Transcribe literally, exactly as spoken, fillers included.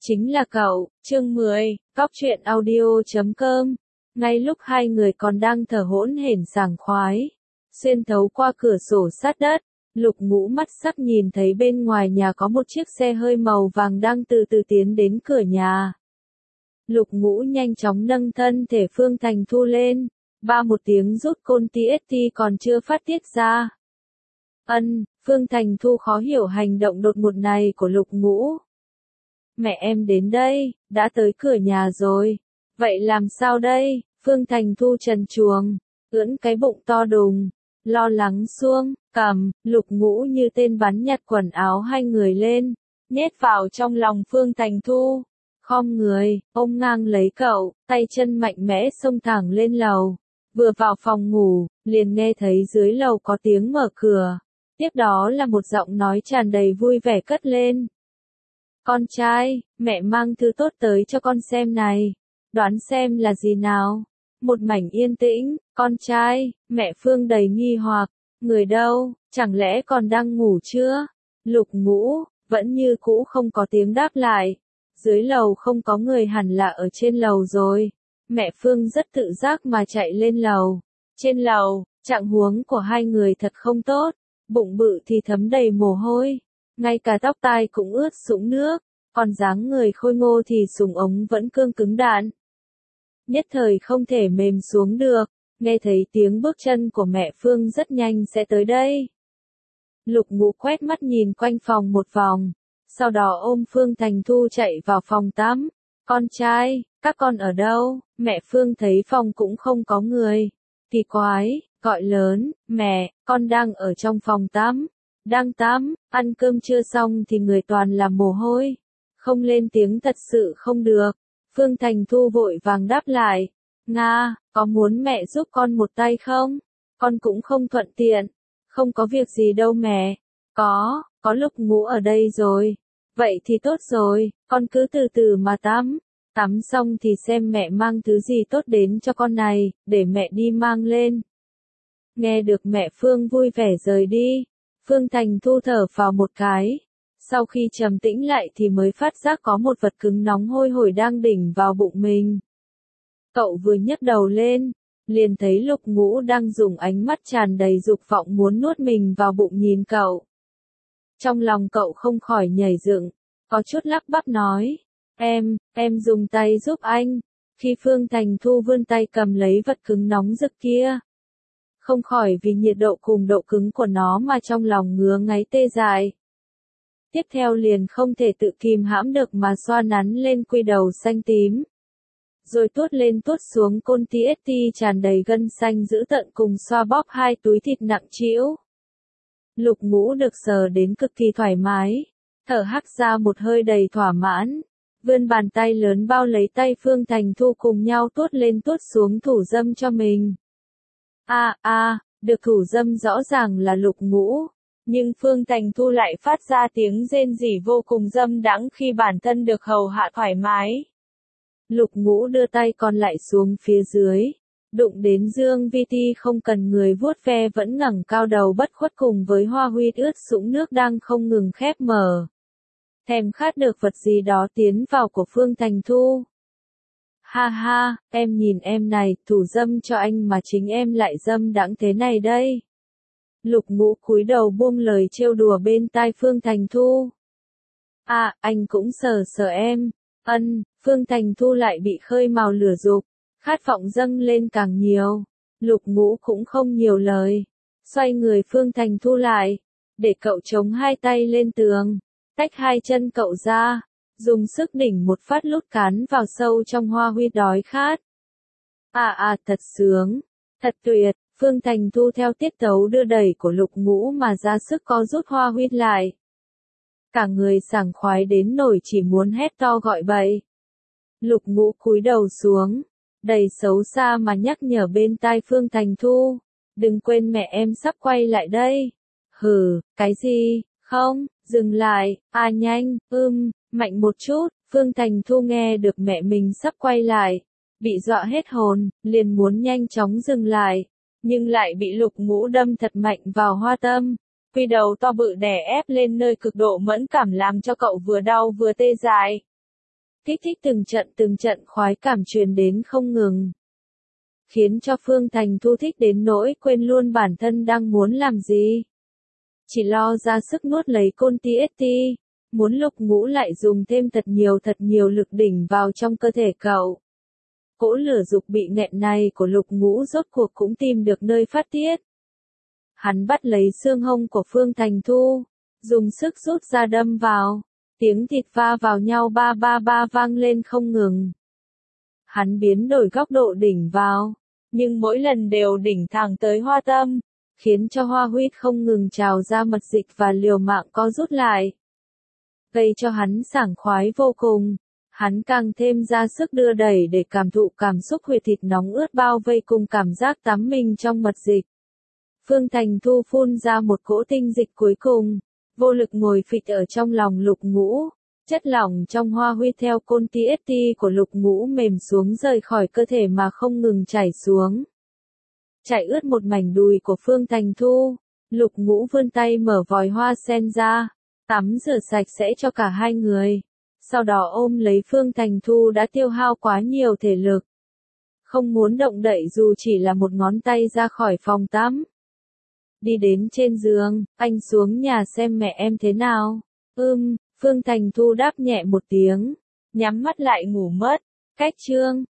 Chính là cậu, chương mười, cóc truyện audio chấm com. Ngay lúc hai người còn đang thở hổn hển sảng khoái, xuyên thấu qua cửa sổ sát đất, Lục Ngũ mắt sắc nhìn thấy bên ngoài nhà có một chiếc xe hơi màu vàng đang từ từ tiến đến cửa nhà. Lục Ngũ nhanh chóng nâng thân thể Phương Thành Thu lên, ba một tiếng rút côn tê ét tê còn chưa phát tiết ra. Ân, Phương Thành Thu khó hiểu hành động đột ngột này của Lục Ngũ. Mẹ em đến đây, đã tới cửa nhà rồi. Vậy làm sao đây? Phương Thành Thu trần truồng, ưỡn cái bụng to đùng, lo lắng xuông, cầm, Lục Ngũ như tên bắn nhặt quần áo hai người lên, nhét vào trong lòng Phương Thành Thu. Khom người, ôm ngang lấy cậu, tay chân mạnh mẽ xông thẳng lên lầu. Vừa vào phòng ngủ, liền nghe thấy dưới lầu có tiếng mở cửa. Tiếp đó là một giọng nói tràn đầy vui vẻ cất lên. Con trai, mẹ mang thứ tốt tới cho con xem này. Đoán xem là gì nào? Một mảnh yên tĩnh, con trai, mẹ Phương đầy nghi hoặc. Người đâu, chẳng lẽ còn đang ngủ chưa? Lục Ngũ, vẫn như cũ không có tiếng đáp lại. Dưới lầu không có người hẳn là ở trên lầu rồi. Mẹ Phương rất tự giác mà chạy lên lầu. Trên lầu, trạng huống của hai người thật không tốt. Bụng bự thì thấm đầy mồ hôi. Ngay cả tóc tai cũng ướt sũng nước, còn dáng người khôi ngô thì súng ống vẫn cương cứng đạn. Nhất thời không thể mềm xuống được, nghe thấy tiếng bước chân của mẹ Phương rất nhanh sẽ tới đây. Lục Ngũ quét mắt nhìn quanh phòng một vòng, sau đó ôm Phương Thành Thu chạy vào phòng tắm. Con trai, các con ở đâu? Mẹ Phương thấy phòng cũng không có người. Kỳ quái, gọi lớn, mẹ, con đang ở trong phòng tắm. Đang tắm, ăn cơm chưa xong thì người toàn là mồ hôi. Không lên tiếng thật sự không được. Phương Thành Thu vội vàng đáp lại. Nga, có muốn mẹ giúp con một tay không? Con cũng không thuận tiện. Không có việc gì đâu mẹ. Có, có Lục Ngũ ở đây rồi. Vậy thì tốt rồi, con cứ từ từ mà tắm. Tắm xong thì xem mẹ mang thứ gì tốt đến cho con này, để mẹ đi mang lên. Nghe được mẹ Phương vui vẻ rời đi. Phương Thành Thu thở vào một cái. Sau khi trầm tĩnh lại thì mới phát giác có một vật cứng nóng hôi hổi đang đỉnh vào bụng mình. Cậu vừa nhấc đầu lên, liền thấy Lục Ngũ đang dùng ánh mắt tràn đầy dục vọng muốn nuốt mình vào bụng nhìn cậu. Trong lòng cậu không khỏi nhảy dựng, có chút lắp bắp nói, em, em dùng tay giúp anh. Khi Phương Thành Thu vươn tay cầm lấy vật cứng nóng rực kia, không khỏi vì nhiệt độ cùng độ cứng của nó mà trong lòng ngứa ngáy tê dại. Tiếp theo liền không thể tự kìm hãm được mà xoa nắn lên quy đầu xanh tím. Rồi tuốt lên tuốt xuống côn tê ét tê tràn đầy gân xanh giữ tận cùng xoa bóp hai túi thịt nặng trĩu. Lục Ngũ được sờ đến cực kỳ thoải mái, thở hắt ra một hơi đầy thỏa mãn. Vươn bàn tay lớn bao lấy tay Phương Thành Thu cùng nhau tuốt lên tuốt xuống thủ dâm cho mình. A a, được thủ dâm rõ ràng là Lục Ngũ, nhưng Phương Thành Thu lại phát ra tiếng rên rỉ vô cùng dâm đãng khi bản thân được hầu hạ thoải mái. Lục Ngũ đưa tay còn lại xuống phía dưới, đụng đến Dương Vi Ti không cần người vuốt ve vẫn ngẩng cao đầu bất khuất cùng với hoa huyết ướt sũng nước đang không ngừng khép mở. Thèm khát được vật gì đó tiến vào của Phương Thành Thu. Ha ha, em nhìn em này, thủ dâm cho anh mà chính em lại dâm đãng thế này đây. Lục Ngũ cúi đầu buông lời trêu đùa bên tai Phương Thành Thu. À, anh cũng sờ sờ em. Ân, Phương Thành Thu lại bị khơi mào lửa dục, khát vọng dâng lên càng nhiều. Lục Ngũ cũng không nhiều lời, xoay người Phương Thành Thu lại, để cậu chống hai tay lên tường, tách hai chân cậu ra, dùng sức đỉnh một phát lút cán vào sâu trong hoa huyết đói khát. À à, thật sướng, thật tuyệt. Phương Thành Thu theo tiết tấu đưa đẩy của Lục Ngũ mà ra sức co rút hoa huyết lại. Cả người sảng khoái đến nổi chỉ muốn hét to gọi bậy. Lục Ngũ cúi đầu xuống, đầy xấu xa mà nhắc nhở bên tai Phương Thành Thu. Đừng quên mẹ em sắp quay lại đây. Hừ, cái gì, không, dừng lại, à nhanh, ưm, mạnh một chút. Phương Thành Thu nghe được mẹ mình sắp quay lại, bị dọa hết hồn, liền muốn nhanh chóng dừng lại. Nhưng lại bị Lục Ngũ đâm thật mạnh vào hoa tâm. Quy đầu to bự đè ép lên nơi cực độ mẫn cảm làm cho cậu vừa đau vừa tê dại. Kích thích từng trận từng trận khoái cảm truyền đến không ngừng. Khiến cho Phương Thành Thu thích đến nỗi quên luôn bản thân đang muốn làm gì. Chỉ lo ra sức nuốt lấy côn tê ét tê, muốn Lục Ngũ lại dùng thêm thật nhiều thật nhiều lực đỉnh vào trong cơ thể cậu. Cỗ lửa dục bị nghẹn này của Lục Ngũ rốt cuộc cũng tìm được nơi phát tiết. Hắn bắt lấy xương hông của Phương Thành Thu, dùng sức rút ra đâm vào, tiếng thịt va vào nhau ba ba ba vang lên không ngừng. Hắn biến đổi góc độ đỉnh vào, nhưng mỗi lần đều đỉnh thẳng tới hoa tâm, khiến cho hoa huyết không ngừng trào ra mật dịch và liều mạng co rút lại. Gây cho hắn sảng khoái vô cùng, hắn càng thêm ra sức đưa đẩy để cảm thụ cảm xúc huyệt thịt nóng ướt bao vây cùng cảm giác tắm mình trong mật dịch. Phương Thành Thu phun ra một cỗ tinh dịch cuối cùng, vô lực ngồi phịch ở trong lòng Lục Ngũ, chất lỏng trong hoa huyết theo côn tê ét tê của Lục Ngũ mềm xuống rời khỏi cơ thể mà không ngừng chảy xuống. Chảy ướt một mảnh đùi của Phương Thành Thu, Lục Ngũ vươn tay mở vòi hoa sen ra, tắm rửa sạch sẽ cho cả hai người, sau đó ôm lấy Phương Thành Thu đã tiêu hao quá nhiều thể lực. Không muốn động đậy dù chỉ là một ngón tay ra khỏi phòng tắm. Đi đến trên giường, anh xuống nhà xem mẹ em thế nào. Ưm, Phương Thành Thu đáp nhẹ một tiếng, nhắm mắt lại ngủ mất. Cách chương